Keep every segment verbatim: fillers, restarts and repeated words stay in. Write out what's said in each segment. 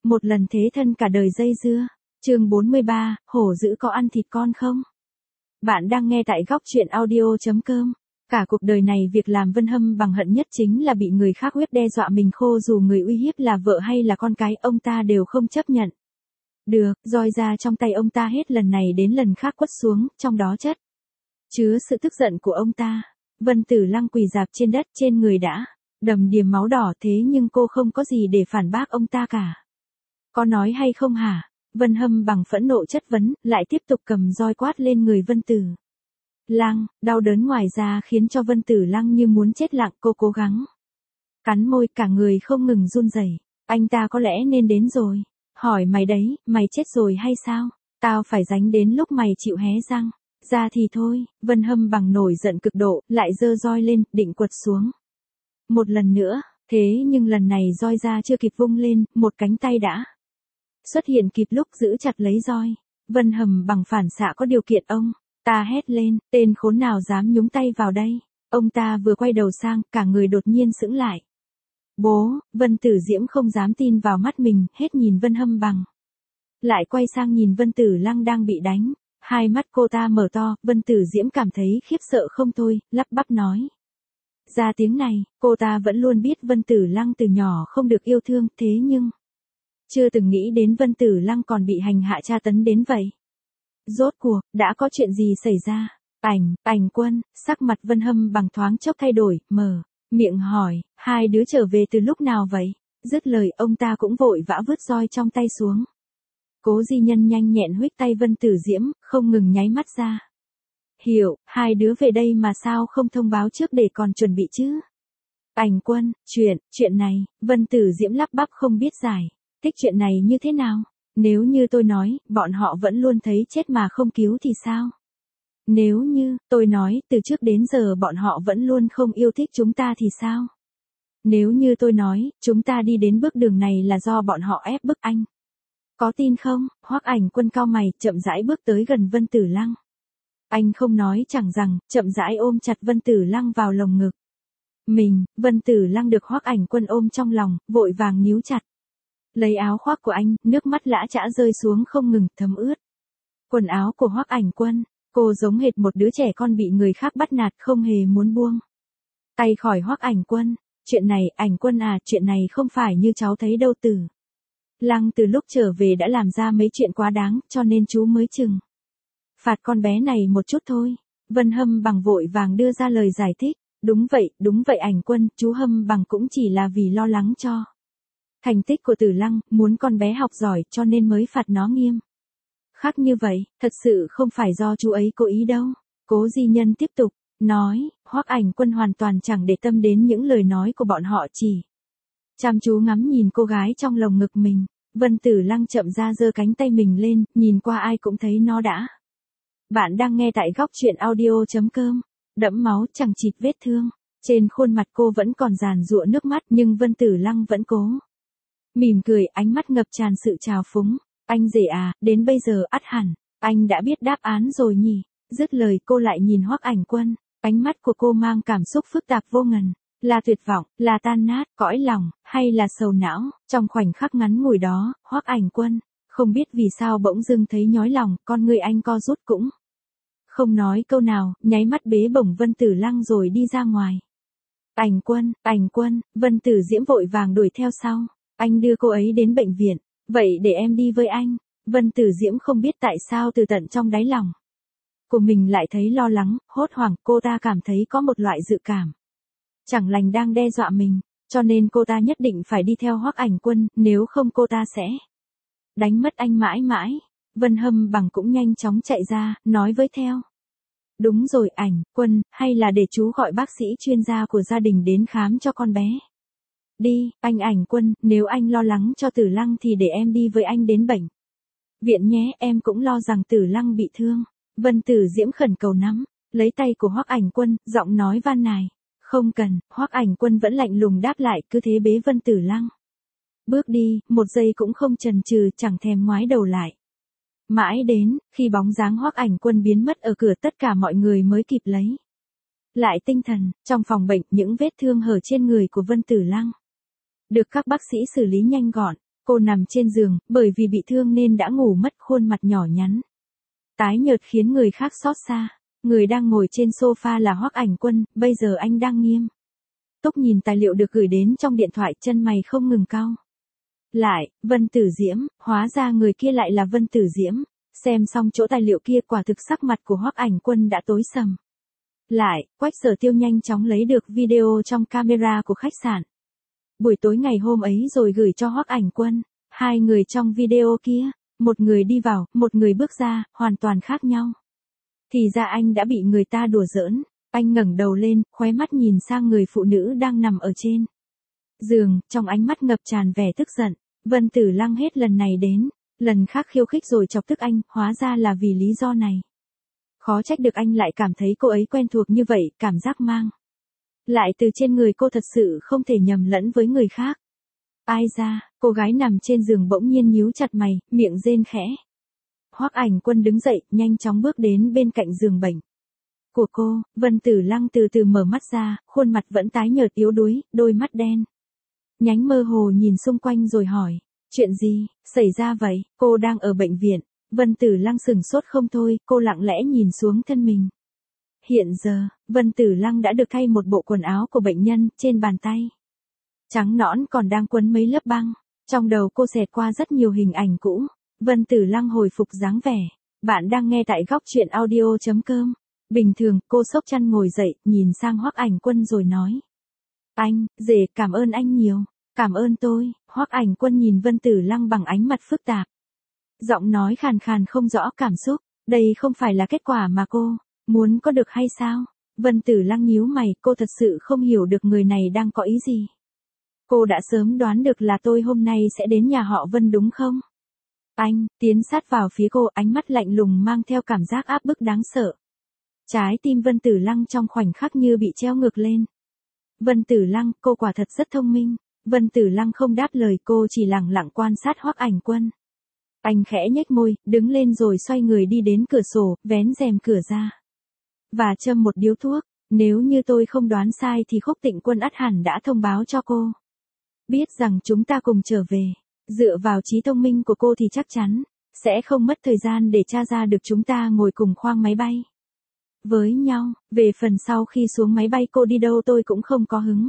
Một lần thế thân cả đời dây dưa. Chương bốn mươi ba, hổ dữ có ăn thịt con không? Bạn đang nghe tại góc truyện audio chấm com. Cả cuộc đời này việc làm Vân Hâm bằng hận nhất chính là bị người khác ép đe dọa mình khô, dù người uy hiếp là vợ hay là con cái, ông ta đều không chấp nhận. Được, roi ra trong tay ông ta hết lần này đến lần khác quất xuống, trong đó chất chứa sự tức giận của ông ta. Vân Tử Lăng quỳ rạp trên đất, trên người đã đầm đìa máu đỏ, thế nhưng cô không có gì để phản bác ông ta cả. Có nói hay không hả? Vân Hâm bằng phẫn nộ chất vấn, lại tiếp tục cầm roi quát lên người Vân Tử Lăng. Đau đớn ngoài ra khiến cho Vân Tử Lăng như muốn chết lặng, cô cố gắng cắn môi, cả người không ngừng run rẩy. Anh ta có lẽ nên đến rồi. Hỏi mày đấy, mày chết rồi hay sao? Tao phải dánh đến lúc mày chịu hé răng ra thì thôi. Vân Hâm bằng nổi giận cực độ, lại giơ roi lên, định quật xuống một lần nữa. Thế nhưng lần này roi ra chưa kịp vung lên, một cánh tay đã xuất hiện kịp lúc giữ chặt lấy roi. Vân Hâm bằng phản xạ có điều kiện ông ta hét lên, tên khốn nào dám nhúng tay vào đây? Ông ta vừa quay đầu sang, cả người đột nhiên sững lại. Bố! Vân Tử Diễm không dám tin vào mắt mình, hết nhìn Vân Hâm bằng, lại quay sang nhìn Vân Tử Lăng đang bị đánh. Hai mắt cô ta mở to, Vân Tử Diễm cảm thấy khiếp sợ không thôi, lắp bắp nói ra tiếng này. Cô ta vẫn luôn biết Vân Tử Lăng từ nhỏ không được yêu thương, thế nhưng chưa từng nghĩ đến Vân Tử Lăng còn bị hành hạ tra tấn đến vậy. Rốt cuộc, đã có chuyện gì xảy ra? Ảnh, ảnh Quân. Sắc mặt Vân Hâm bằng thoáng chốc thay đổi, mở miệng hỏi, hai đứa trở về từ lúc nào vậy? Dứt lời, ông ta cũng vội vã vứt roi trong tay xuống. Cố Di Nhân nhanh nhẹn huých tay Vân Tử Diễm, không ngừng nháy mắt ra. Hiểu, hai đứa về đây mà sao không thông báo trước để còn chuẩn bị chứ? Ảnh Quân, chuyện, chuyện này, Vân Tử Diễm lắp bắp không biết giải thích chuyện này như thế nào. Nếu như tôi nói, bọn họ vẫn luôn thấy chết mà không cứu thì sao? Nếu như, tôi nói, từ trước đến giờ bọn họ vẫn luôn không yêu thích chúng ta thì sao? Nếu như tôi nói, chúng ta đi đến bước đường này là do bọn họ ép bức anh. Có tin không? Hoắc Ảnh Quân cau mày, chậm rãi bước tới gần Vân Tử Lăng. Anh không nói chẳng rằng, chậm rãi ôm chặt Vân Tử Lăng vào lồng ngực mình. Vân Tử Lăng được Hoắc Ảnh Quân ôm trong lòng, vội vàng níu chặt lấy áo khoác của anh, nước mắt lã chã rơi xuống không ngừng, thấm ướt quần áo của Hoắc Ảnh Quân. Cô giống hệt một đứa trẻ con bị người khác bắt nạt, không hề muốn buông tay khỏi Hoắc Ảnh Quân. Chuyện này, Ảnh Quân à, chuyện này không phải như cháu thấy đâu. Tử Lăng từ lúc trở về đã làm ra mấy chuyện quá đáng, cho nên chú mới trừng phạt con bé này một chút thôi. Vân Hâm bằng vội vàng đưa ra lời giải thích. Đúng vậy, đúng vậy Ảnh Quân, chú Hâm bằng cũng chỉ là vì lo lắng cho thành tích của Tử Lăng, muốn con bé học giỏi cho nên mới phạt nó nghiêm khắc như vậy, thật sự không phải do chú ấy cố ý đâu. Cố Di Nhân tiếp tục nói. Hoắc Ảnh Quân hoàn toàn chẳng để tâm đến những lời nói của bọn họ, chỉ chăm chú ngắm nhìn cô gái trong lồng ngực mình. Vân Tử Lăng chậm ra giơ cánh tay mình lên, nhìn qua ai cũng thấy nó đã. Bạn đang nghe tại góc truyện audio chấm com. Đẫm máu chẳng chịt vết thương. Trên khuôn mặt cô vẫn còn giàn giụa nước mắt, nhưng Vân Tử Lăng vẫn cố mỉm cười, ánh mắt ngập tràn sự trào phúng. Anh rể à, đến bây giờ ắt hẳn anh đã biết đáp án rồi nhỉ? Dứt lời, cô lại nhìn Hoắc Ảnh Quân. Ánh mắt của cô mang cảm xúc phức tạp vô ngần. Là tuyệt vọng, là tan nát, cõi lòng, hay là sầu não? Trong khoảnh khắc ngắn ngủi đó, Hoắc Ảnh Quân không biết vì sao bỗng dưng thấy nhói lòng, con người anh co rút cũng không nói câu nào, nháy mắt bế bổng Vân Tử Lăng rồi đi ra ngoài. Ảnh Quân, Ảnh Quân. Vân Tử Diễm vội vàng đuổi theo sau. Anh đưa cô ấy đến bệnh viện. Vậy để em đi với anh. Vân Tử Diễm không biết tại sao từ tận trong đáy lòng của mình lại thấy lo lắng, hốt hoảng. Cô ta cảm thấy có một loại dự cảm chẳng lành đang đe dọa mình, cho nên cô ta nhất định phải đi theo Hoắc Ảnh Quân, nếu không cô ta sẽ đánh mất anh mãi mãi. Vân Hâm bằng cũng nhanh chóng chạy ra, nói với theo. Đúng rồi Ảnh Quân, hay là để chú gọi bác sĩ chuyên gia của gia đình đến khám cho con bé. Đi, anh Ảnh Quân, nếu anh lo lắng cho Tử Lăng thì để em đi với anh đến bệnh viện nhé, em cũng lo rằng Tử Lăng bị thương. Vân Tử Diễm khẩn cầu nắm lấy tay của Hoắc Ảnh Quân, giọng nói van nài. Không cần. Hoắc Ảnh Quân vẫn lạnh lùng đáp lại, cứ thế bế Vân Tử Lăng bước đi, một giây cũng không chần chừ, chẳng thèm ngoái đầu lại. Mãi đến khi bóng dáng Hoắc Ảnh Quân biến mất ở cửa, tất cả mọi người mới kịp lấy lại tinh thần. Trong phòng bệnh, những vết thương hở trên người của Vân Tử Lăng được các bác sĩ xử lý nhanh gọn. Cô nằm trên giường, bởi vì bị thương nên đã ngủ mất, khuôn mặt nhỏ nhắn. Tái nhợt khiến người khác xót xa. Người đang ngồi trên sofa là Hoắc Ảnh Quân, bây giờ anh đang nghiêm túc nhìn tài liệu được gửi đến trong điện thoại, chân mày không ngừng cau lại. Vân Tử Diễm, hóa ra người kia lại là Vân Tử Diễm. Xem xong chỗ tài liệu kia, quả thực sắc mặt của Hoắc Ảnh Quân đã tối sầm lại. Quách Sở Tiêu nhanh chóng lấy được video trong camera của khách sạn buổi tối ngày hôm ấy rồi gửi cho Hoắc Ảnh Quân. Hai người trong video kia, một người đi vào, một người bước ra, hoàn toàn khác nhau. Thì ra anh đã bị người ta đùa giỡn. Anh ngẩng đầu lên, khóe mắt nhìn sang người phụ nữ đang nằm ở trên giường, trong ánh mắt ngập tràn vẻ tức giận. Vân Tử Lăng hết lần này đến lần khác khiêu khích rồi chọc tức anh, hóa ra là vì lý do này. Khó trách được anh lại cảm thấy cô ấy quen thuộc như vậy, cảm giác mang lại từ trên người cô thật sự không thể nhầm lẫn với người khác. Ai ra, cô gái nằm trên giường bỗng nhiên nhíu chặt mày, miệng rên khẽ. Hoắc Ảnh Quân đứng dậy, nhanh chóng bước đến bên cạnh giường bệnh của cô. Vân Tử Lăng từ từ mở mắt ra, khuôn mặt vẫn tái nhợt yếu đuối, đôi mắt đen nhánh mơ hồ nhìn xung quanh rồi hỏi, chuyện gì xảy ra vậy? Cô đang ở bệnh viện. Vân Tử Lăng sửng sốt không thôi, cô lặng lẽ nhìn xuống thân mình. Hiện giờ, Vân Tử Lăng đã được thay một bộ quần áo của bệnh nhân, trên bàn tay trắng nõn còn đang quấn mấy lớp băng. Trong đầu cô xẹt qua rất nhiều hình ảnh cũ. Vân Tử Lăng hồi phục dáng vẻ. Bạn đang nghe tại góc truyện audio chấm com. Bình thường, cô xốc chăn ngồi dậy, nhìn sang Hoắc Ảnh Quân rồi nói. Anh, dề, cảm ơn anh nhiều. Cảm ơn tôi. Hoắc Ảnh Quân nhìn Vân Tử Lăng bằng ánh mặt phức tạp. Giọng nói khàn khàn không rõ cảm xúc. Đây không phải là kết quả mà cô muốn có được hay sao? Vân Tử Lăng nhíu mày, cô thật sự không hiểu được người này đang có ý gì. Cô đã sớm đoán được là tôi hôm nay sẽ đến nhà họ Vân đúng không? Anh, tiến sát vào phía cô, ánh mắt lạnh lùng mang theo cảm giác áp bức đáng sợ. Trái tim Vân Tử Lăng trong khoảnh khắc như bị treo ngược lên. Vân Tử Lăng, cô quả thật rất thông minh. Vân Tử Lăng không đáp lời, cô chỉ lặng lặng quan sát Hoắc Ảnh Quân. Anh khẽ nhếch môi, đứng lên rồi xoay người đi đến cửa sổ, vén rèm cửa ra. Và châm một điếu thuốc. Nếu như tôi không đoán sai thì Khúc Tịnh Quân ắt hẳn đã thông báo cho cô biết rằng chúng ta cùng trở về. Dựa vào trí thông minh của cô thì chắc chắn sẽ không mất thời gian để tra ra được chúng ta ngồi cùng khoang máy bay với nhau. Về phần sau khi xuống máy bay cô đi đâu tôi cũng không có hứng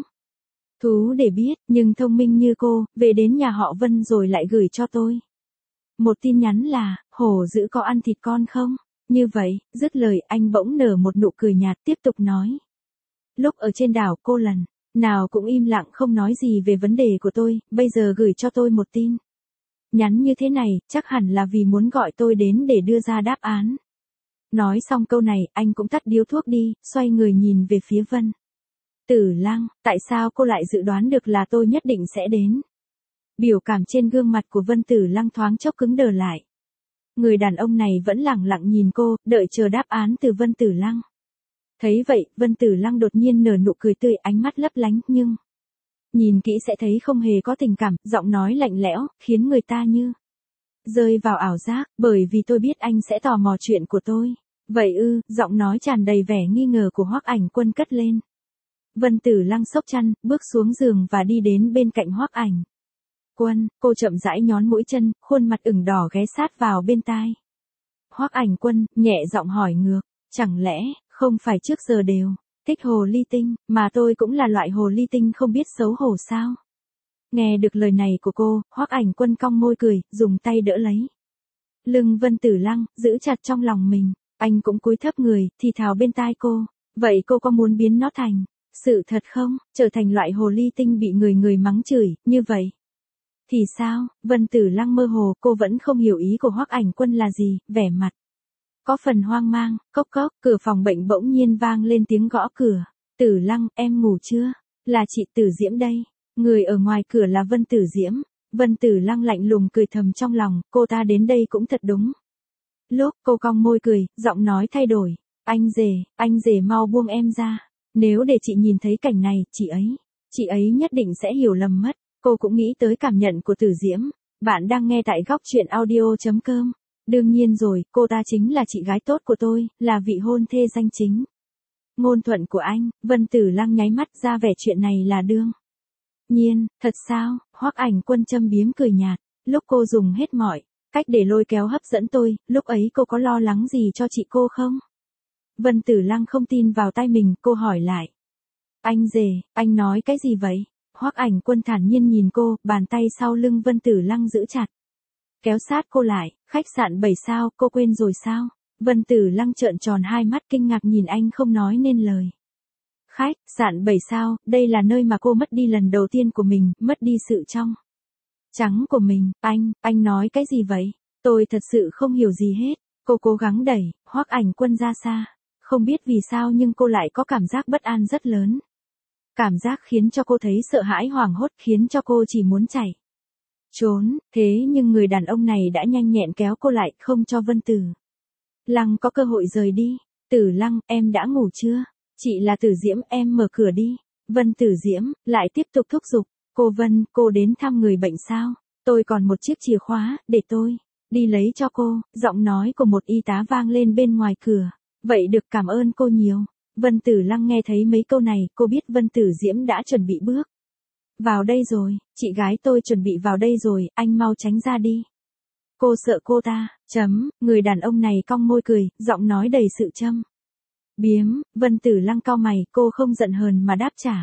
thú để biết, nhưng thông minh như cô, về đến nhà họ Vân rồi lại gửi cho tôi một tin nhắn là, hổ dữ có ăn thịt con không? Như vậy, dứt lời anh bỗng nở một nụ cười nhạt tiếp tục nói. Lúc ở trên đảo cô lần nào cũng im lặng không nói gì về vấn đề của tôi, bây giờ gửi cho tôi một tin nhắn như thế này, chắc hẳn là vì muốn gọi tôi đến để đưa ra đáp án. Nói xong câu này, anh cũng tắt điếu thuốc đi, xoay người nhìn về phía Vân Tử Lăng. Tại sao cô lại dự đoán được là tôi nhất định sẽ đến? Biểu cảm trên gương mặt của Vân Tử Lăng thoáng chốc cứng đờ lại. Người đàn ông này vẫn lẳng lặng nhìn cô, đợi chờ đáp án từ Vân Tử Lăng. Thấy vậy, Vân Tử Lăng đột nhiên nở nụ cười tươi, ánh mắt lấp lánh, nhưng nhìn kỹ sẽ thấy không hề có tình cảm, giọng nói lạnh lẽo, khiến người ta như rơi vào ảo giác, bởi vì tôi biết anh sẽ tò mò chuyện của tôi. Vậy ư? Giọng nói tràn đầy vẻ nghi ngờ của Hoắc Ảnh Quân cất lên. Vân Tử Lăng xốc chăn, bước xuống giường và đi đến bên cạnh Hoắc Ảnh Quân. Cô chậm rãi nhón mũi chân, khuôn mặt ửng đỏ ghé sát vào bên tai Hoắc Ảnh Quân, nhẹ giọng hỏi ngược, chẳng lẽ không phải trước giờ đều thích hồ ly tinh, mà tôi cũng là loại hồ ly tinh không biết xấu hổ sao? Nghe được lời này của cô, Hoắc Ảnh Quân cong môi cười, dùng tay đỡ lấy lưng Vân Tử Lăng, giữ chặt trong lòng mình. Anh cũng cúi thấp người, thì thào bên tai cô, vậy cô có muốn biến nó thành sự thật không? Trở thành loại hồ ly tinh bị người người mắng chửi, như vậy thì sao? Vân Tử Lăng mơ hồ, cô vẫn không hiểu ý của Hoắc Ảnh Quân là gì, vẻ mặt có phần hoang mang. Cốc cốc, cửa phòng bệnh bỗng nhiên vang lên tiếng gõ cửa. Tử Lăng, em ngủ chưa? Là chị Tử Diễm đây. Người ở ngoài cửa là Vân Tử Diễm. Vân Tử Lăng lạnh lùng cười thầm trong lòng, cô ta đến đây cũng thật đúng lúc. Cô cong môi cười, giọng nói thay đổi. Anh rể, anh rể mau buông em ra. Nếu để chị nhìn thấy cảnh này, chị ấy, chị ấy nhất định sẽ hiểu lầm mất. Cô cũng nghĩ tới cảm nhận của Tử Diễm. Bạn đang nghe tại góc truyện audio chấm com. Đương nhiên rồi, cô ta chính là chị gái tốt của tôi, là vị hôn thê danh chính ngôn thuận của anh. Vân Tử Lăng nháy mắt ra vẻ chuyện này là đương nhiên. Thật sao? Hoắc Ảnh Quân châm biếm cười nhạt. lúc cô dùng hết mọi cách để lôi kéo hấp dẫn tôi, lúc ấy cô có lo lắng gì cho chị cô không? Vân Tử Lăng không tin vào tai mình, cô hỏi lại. Anh rể, anh nói cái gì vậy? Hoắc Ảnh Quân thản nhiên nhìn cô, bàn tay sau lưng Vân Tử Lăng giữ chặt. Kéo sát cô lại, khách sạn bảy sao, cô quên rồi sao? Vân Tử Lăng trợn tròn hai mắt kinh ngạc nhìn anh không nói nên lời. Khách sạn bảy sao, đây là nơi mà cô mất đi lần đầu tiên của mình, mất đi sự trong trắng của mình. Anh, anh nói cái gì vậy? Tôi thật sự không hiểu gì hết. Cô cố gắng đẩy Hoắc Ảnh Quân ra xa. Không biết vì sao nhưng cô lại có cảm giác bất an rất lớn. Cảm giác khiến cho cô thấy sợ hãi hoảng hốt, khiến cho cô chỉ muốn chạy trốn, thế nhưng người đàn ông này đã nhanh nhẹn kéo cô lại, không cho Vân Tử Lăng có cơ hội rời đi. Tử Lăng, em đã ngủ chưa? Chị là Tử Diễm, em mở cửa đi. Vân Tử Diễm lại tiếp tục thúc giục. Cô Vân, cô đến thăm người bệnh sao? Tôi còn một chiếc chìa khóa, để tôi đi lấy cho cô. Giọng nói của một y tá vang lên bên ngoài cửa. Vậy được, cảm ơn cô nhiều. Vân Tử Lăng nghe thấy mấy câu này, cô biết Vân Tử Diễm đã chuẩn bị bước vào đây rồi. Chị gái tôi chuẩn bị vào đây rồi, anh mau tránh ra đi. Cô sợ cô ta, chấm, người đàn ông này cong môi cười, giọng nói đầy sự châm biếm. Vân Tử Lăng cau mày, cô không giận hờn mà đáp trả.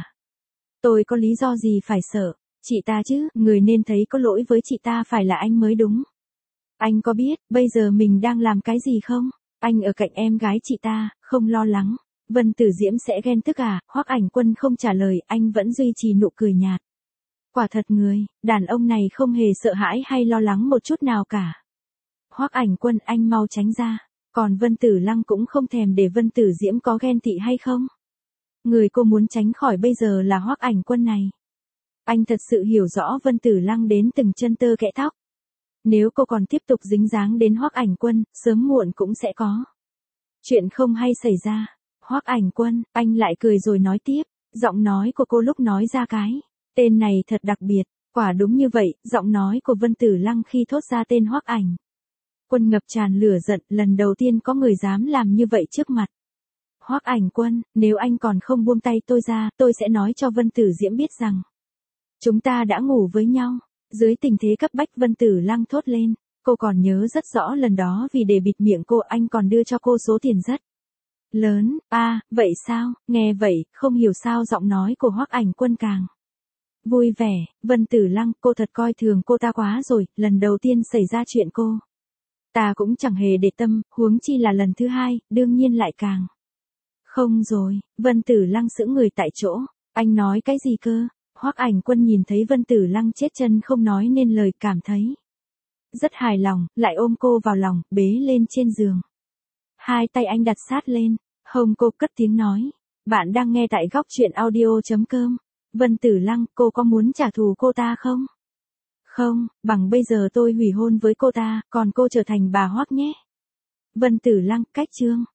Tôi có lý do gì phải sợ? Chị ta chứ, người nên thấy có lỗi với chị ta phải là anh mới đúng. Anh có biết, bây giờ mình đang làm cái gì không? Anh ở cạnh em gái chị ta, không lo lắng. Vân Tử Diễm sẽ ghen tức à? Hoắc Ảnh Quân không trả lời, anh vẫn duy trì nụ cười nhạt. Quả thật người, đàn ông này không hề sợ hãi hay lo lắng một chút nào cả. Hoắc Ảnh Quân, anh mau tránh ra. Còn Vân Tử Lăng cũng không thèm để Vân Tử Diễm có ghen tị hay không. Người cô muốn tránh khỏi bây giờ là Hoắc Ảnh Quân này. Anh thật sự hiểu rõ Vân Tử Lăng đến từng chân tơ kẽ tóc. Nếu cô còn tiếp tục dính dáng đến Hoắc Ảnh Quân, sớm muộn cũng sẽ có chuyện không hay xảy ra. Hoắc Ảnh Quân, anh lại cười rồi nói tiếp. Giọng nói của cô lúc nói ra cái tên này thật đặc biệt. Quả đúng như vậy, giọng nói của Vân Tử Lăng khi thốt ra tên Hoắc Ảnh Quân ngập tràn lửa giận, lần đầu tiên có người dám làm như vậy trước mặt Hoắc Ảnh Quân. Nếu anh còn không buông tay tôi ra, tôi sẽ nói cho Vân Tử Diễm biết rằng chúng ta đã ngủ với nhau. Dưới tình thế cấp bách, Vân Tử Lăng thốt lên. Cô còn nhớ rất rõ lần đó, vì để bịt miệng cô, anh còn đưa cho cô số tiền rất lớn. À, vậy sao? Nghe vậy, không hiểu sao giọng nói của Hoắc Ảnh Quân càng vui vẻ. Vân Tử Lăng, cô thật coi thường cô ta quá rồi, lần đầu tiên xảy ra chuyện cô ta cũng chẳng hề để tâm, huống chi là lần thứ hai, đương nhiên lại càng không rồi. Vân Tử Lăng sững người tại chỗ. Anh nói cái gì cơ? Hoắc Ảnh Quân nhìn thấy Vân Tử Lăng chết chân không nói nên lời, cảm thấy rất hài lòng, lại ôm cô vào lòng, bế lên trên giường. Hai tay anh đặt sát lên hông cô, cất tiếng nói. Bạn đang nghe tại góc truyện audio chấm com. Vân Tử Lăng, cô có muốn trả thù cô ta không? Không, bằng bây giờ tôi hủy hôn với cô ta, còn cô trở thành bà Hoắc nhé. Vân Tử Lăng, cách chương.